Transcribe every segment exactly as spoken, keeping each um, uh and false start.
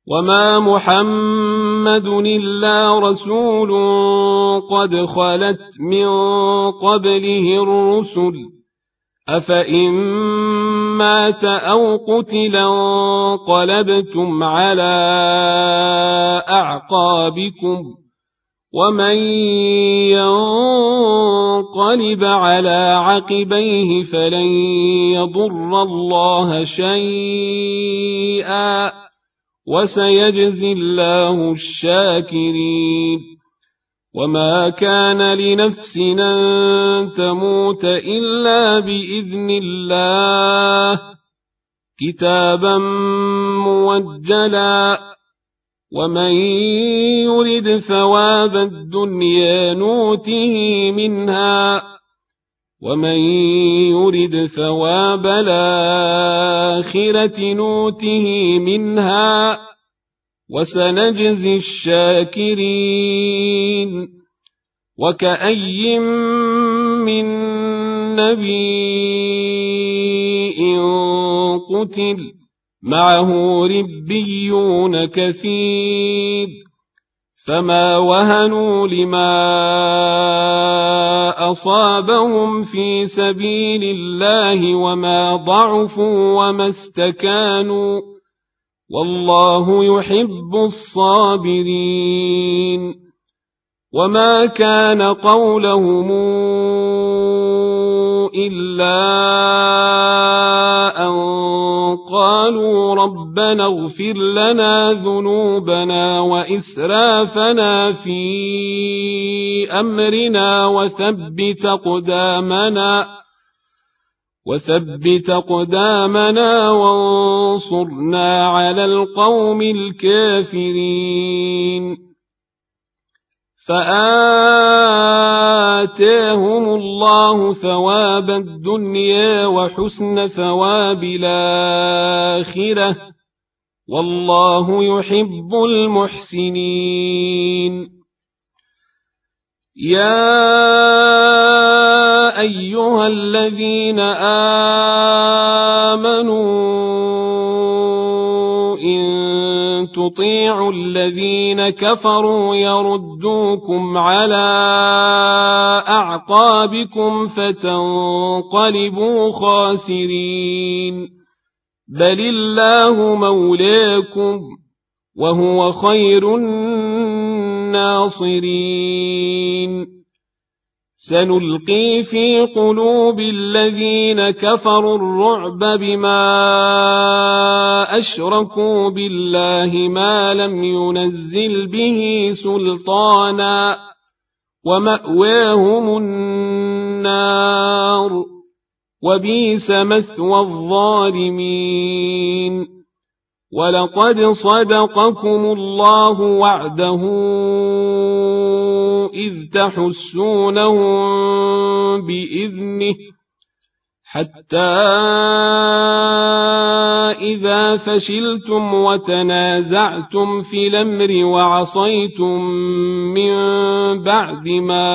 وما محمد إلا رسول قد خلت من قبله الرسل أفإن مات أو قتل انقلبتم على أعقابكم ومن ينقلب على عقبيه فلن يضر الله شيئا وسيجزي الله الشاكرين وما كان لنفس أن تموت إلا بإذن الله كتابا موجلا ومن يرد ثواب الدنيا نوته منها ومن يرد ثواب الآخرة نوته منها وسنجزي الشاكرين وكأي من نبي قتل معه ربيون كثير فما وهنوا لما أصابهم في سبيل الله وما ضعفوا وما استكانوا والله يحب الصابرين وما كان قولهم إلا أن قالوا ربنا اغفر لنا ذنوبنا وإسرافنا في أمرنا وثبت أقدامنا وثبت أقدامنا وانصرنا على القوم الكافرين فآتاهم الله ثواب الدنيا وحسن ثواب الآخرة والله يحب المحسنين يا أيها الذين آمنوا إن تطيعوا الذين كفروا يردوكم على أعقابكم فتنقلبوا خاسرين بل الله مولاكم وهو خير الناصرين سنلقي في قلوب الذين كفروا الرعب بما أشركوا بالله ما لم ينزل به سلطانا ومأواهم النار وبئس مثوى الظالمين ولقد صدقكم الله وعده إذ تحسونهم بإذنه حتى إذا فشلتم وتنازعتم في الأمر وعصيتم من بعد ما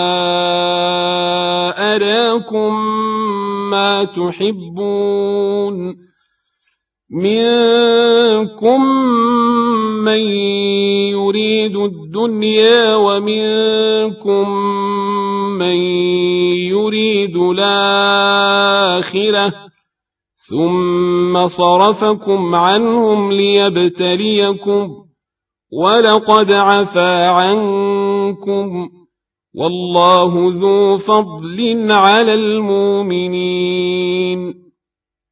أراكم ما تحبون منكم من يريد الدنيا ومنكم من يريد الآخرة ثم صرفكم عنهم ليبتليكم ولقد عفا عنكم والله ذو فضل على المؤمنين